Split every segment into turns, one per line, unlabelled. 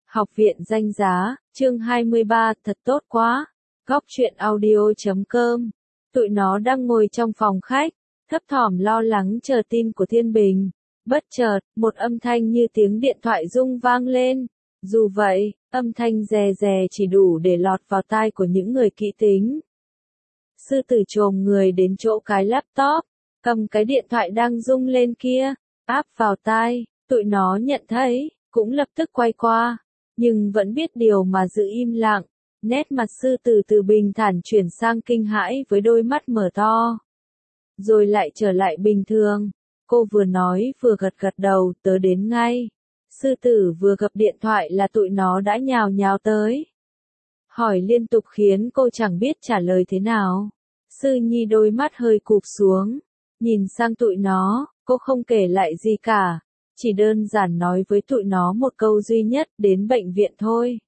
Học viện Danh Giá, chương 23, thật tốt quá. Góc truyện audio.com. Tụi nó đang ngồi trong phòng khách, thấp thỏm lo lắng chờ tin của Thiên Bình. Bất chợt, một âm thanh như tiếng điện thoại rung vang lên. Dù vậy, âm thanh rè rè chỉ đủ để lọt vào tai của những người kỹ tính. Sư tử chồm người đến chỗ cái laptop, cầm cái điện thoại đang rung lên kia, áp vào tai, tụi nó nhận thấy, cũng lập tức quay qua, nhưng vẫn biết điều mà giữ im lặng. Nét mặt sư tử từ bình thản chuyển sang kinh hãi với đôi mắt mở to. Rồi lại trở lại bình thường. Cô vừa nói vừa gật gật đầu, tớ đến ngay. Sư tử vừa gặp điện thoại là tụi nó đã nhào nhào tới. Hỏi liên tục khiến cô chẳng biết trả lời thế nào. Sư Nhi đôi mắt hơi cụp xuống. Nhìn sang tụi nó, cô không kể lại gì cả. Chỉ đơn giản nói với tụi nó một câu duy nhất, đến bệnh viện thôi.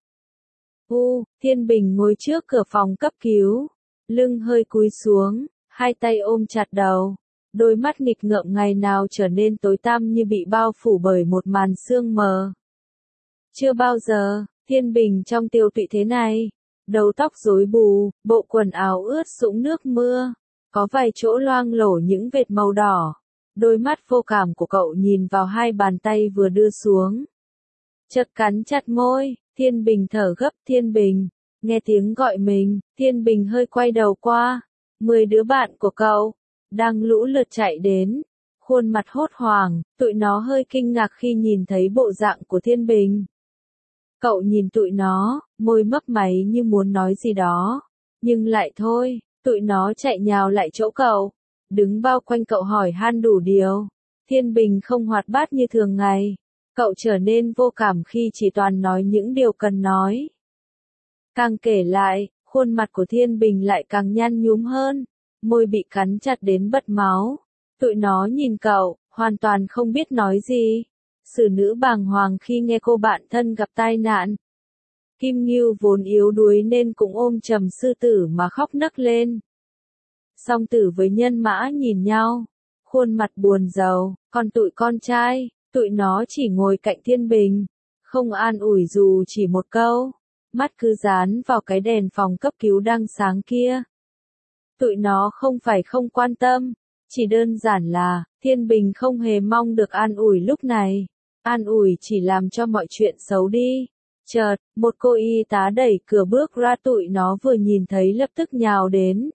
Thiên Bình ngồi trước cửa phòng cấp cứu. Lưng hơi cúi xuống, hai tay ôm chặt đầu. Đôi mắt nghịch ngợm ngày nào trở nên tối tăm như bị bao phủ bởi một màn sương mờ. Chưa bao giờ, Thiên Bình trong tiêu tụy thế này. Đầu tóc rối bù, bộ quần áo ướt sũng nước mưa. Có vài chỗ loang lổ những vệt màu đỏ. Đôi mắt vô cảm của cậu nhìn vào hai bàn tay vừa đưa xuống. Chợt cắn chặt môi, Thiên Bình thở gấp. Thiên Bình, nghe tiếng gọi mình, Thiên Bình hơi quay đầu qua. 10 đứa bạn của cậu đang lũ lượt chạy đến, khuôn mặt hốt hoảng, tụi nó hơi kinh ngạc khi nhìn thấy bộ dạng của Thiên Bình. Cậu nhìn tụi nó, môi mấp máy như muốn nói gì đó, nhưng lại thôi, tụi nó chạy nhào lại chỗ cậu, đứng bao quanh cậu hỏi han đủ điều. Thiên Bình không hoạt bát như thường ngày, cậu trở nên vô cảm khi chỉ toàn nói những điều cần nói. Càng kể lại, khuôn mặt của Thiên Bình lại càng nhăn nhúm hơn. Môi bị cắn chặt đến bật máu. Tụi nó nhìn cậu, hoàn toàn không biết nói gì. Xử nữ bàng hoàng khi nghe cô bạn thân gặp tai nạn. Kim Ngưu vốn yếu đuối nên cũng ôm chầm sư tử mà khóc nấc lên. Song Tử với Nhân Mã nhìn nhau, khuôn mặt buồn rầu, còn tụi con trai, tụi nó chỉ ngồi cạnh Thiên Bình, không an ủi dù chỉ một câu, mắt cứ dán vào cái đèn phòng cấp cứu đang sáng kia. Tụi nó không phải không quan tâm, chỉ đơn giản là, Thiên Bình không hề mong được an ủi lúc này. An ủi chỉ làm cho mọi chuyện xấu đi. Chợt, một cô y tá đẩy cửa bước ra, tụi nó vừa nhìn thấy lập tức nhào đến.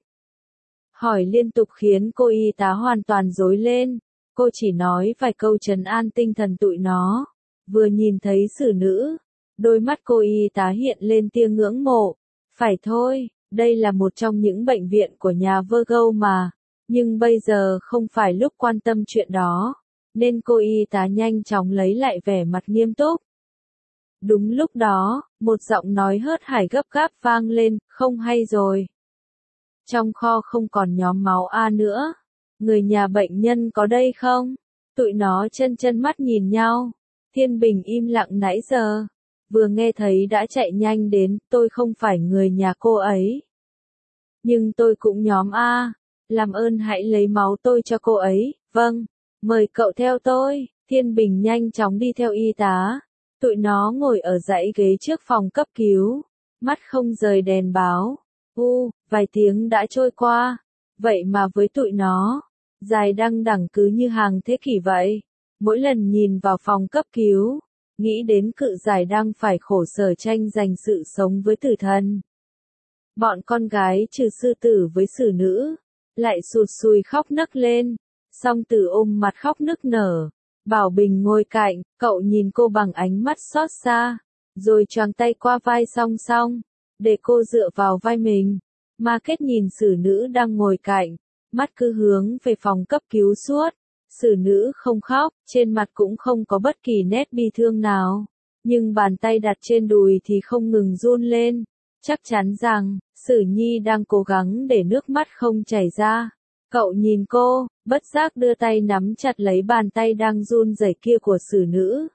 Hỏi liên tục khiến cô y tá hoàn toàn rối lên. Cô chỉ nói vài câu trấn an tinh thần tụi nó. Vừa nhìn thấy xử nữ, đôi mắt cô y tá hiện lên tia ngưỡng mộ. Phải thôi. Đây là một trong những bệnh viện của nhà Virgo mà, nhưng bây giờ không phải lúc quan tâm chuyện đó, nên cô y tá nhanh chóng lấy lại vẻ mặt nghiêm túc. Đúng lúc đó, một giọng nói hớt hải gấp gáp vang lên, không hay rồi. Trong kho không còn nhóm máu A nữa, người nhà bệnh nhân có đây không? Tụi nó chân mắt nhìn nhau, Thiên Bình im lặng nãy giờ. Vừa nghe thấy đã chạy nhanh đến, tôi không phải người nhà cô ấy. Nhưng tôi cũng nhóm A, làm ơn hãy lấy máu tôi cho cô ấy, vâng, mời cậu theo tôi. Thiên Bình nhanh chóng đi theo y tá. Tụi nó ngồi ở dãy ghế trước phòng cấp cứu, mắt không rời đèn báo. Vài tiếng đã trôi qua, vậy mà với tụi nó, dài đăng đẳng cứ như hàng thế kỷ vậy. Mỗi lần nhìn vào phòng cấp cứu, nghĩ đến cự giải đang phải khổ sở tranh giành sự sống với tử thần. Bọn con gái trừ sư tử với xử nữ, lại sụt sùi khóc nấc lên. Song Tử ôm mặt khóc nức nở. Bảo Bình ngồi cạnh, cậu nhìn cô bằng ánh mắt xót xa, rồi choàng tay qua vai Song Song, để cô dựa vào vai mình. Ma Kết nhìn xử nữ đang ngồi cạnh, mắt cứ hướng về phòng cấp cứu suốt. Xử nữ không khóc, trên mặt cũng không có bất kỳ nét bi thương nào, nhưng bàn tay đặt trên đùi thì không ngừng run lên. Chắc chắn rằng, Sử Nhi đang cố gắng để nước mắt không chảy ra. Cậu nhìn cô, bất giác đưa tay nắm chặt lấy bàn tay đang run rẩy kia của xử nữ.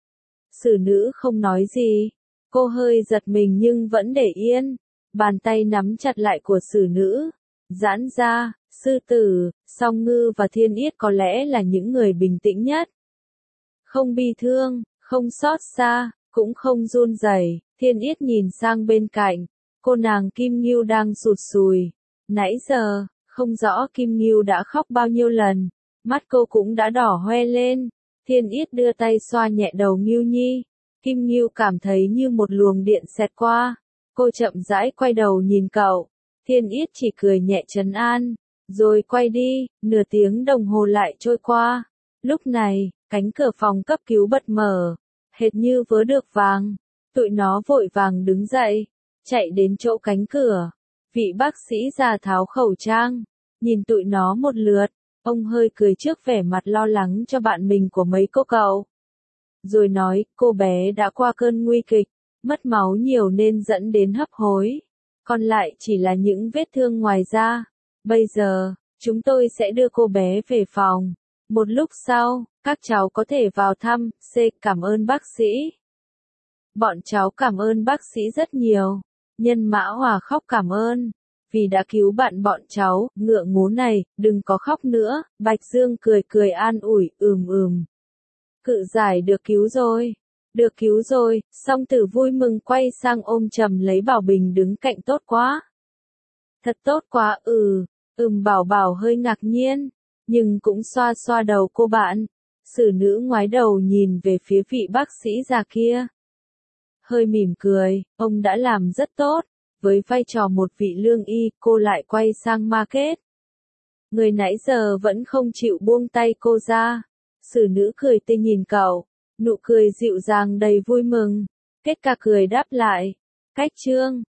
Xử nữ không nói gì. Cô hơi giật mình nhưng vẫn để yên. Bàn tay nắm chặt lại của xử nữ giãn ra. Sư Tử, Song Ngư và Thiên Yết có lẽ là những người bình tĩnh nhất. Không bi thương, không xót xa, cũng không run rẩy. Thiên Yết nhìn sang bên cạnh, cô nàng Kim Ngưu đang sụt sùi. Nãy giờ, không rõ Kim Ngưu đã khóc bao nhiêu lần, mắt cô cũng đã đỏ hoe lên. Thiên Yết đưa tay xoa nhẹ đầu Ngưu Nhi. Kim Ngưu cảm thấy như một luồng điện xẹt qua. Cô chậm rãi quay đầu nhìn cậu. Thiên Yết chỉ cười nhẹ trấn an, rồi quay đi. Nửa tiếng đồng hồ lại trôi qua. Lúc này, cánh cửa phòng cấp cứu bật mở, hệt như vớ được vàng. Tụi nó vội vàng đứng dậy, chạy đến chỗ cánh cửa. Vị bác sĩ già tháo khẩu trang, nhìn tụi nó một lượt, ông hơi cười trước vẻ mặt lo lắng cho bạn mình của mấy cô cậu. Rồi nói, cô bé đã qua cơn nguy kịch, mất máu nhiều nên dẫn đến hấp hối. Còn lại chỉ là những vết thương ngoài da. Bây giờ, chúng tôi sẽ đưa cô bé về phòng. Một lúc sau, các cháu có thể vào thăm. Cảm ơn bác sĩ. Bọn cháu cảm ơn bác sĩ rất nhiều. Nhân Mã Hòa khóc cảm ơn, vì đã cứu bạn bọn cháu. Ngựa ngố này, đừng có khóc nữa. Bạch Dương cười cười an ủi, Cự giải được cứu rồi. Được cứu rồi. Song Tử vui mừng quay sang ôm chầm lấy Bảo Bình đứng cạnh. Tốt quá. Thật tốt quá. Bảo Bảo hơi ngạc nhiên, nhưng cũng xoa xoa đầu cô bạn. Sử nữ ngoái đầu nhìn về phía vị bác sĩ già kia. Hơi mỉm cười, ông đã làm rất tốt. Với vai trò một vị lương y, cô lại quay sang Market. Người nãy giờ vẫn không chịu buông tay cô ra. Sử nữ cười tươi nhìn cậu, nụ cười dịu dàng đầy vui mừng. Kết cả cười đáp lại. Cách chương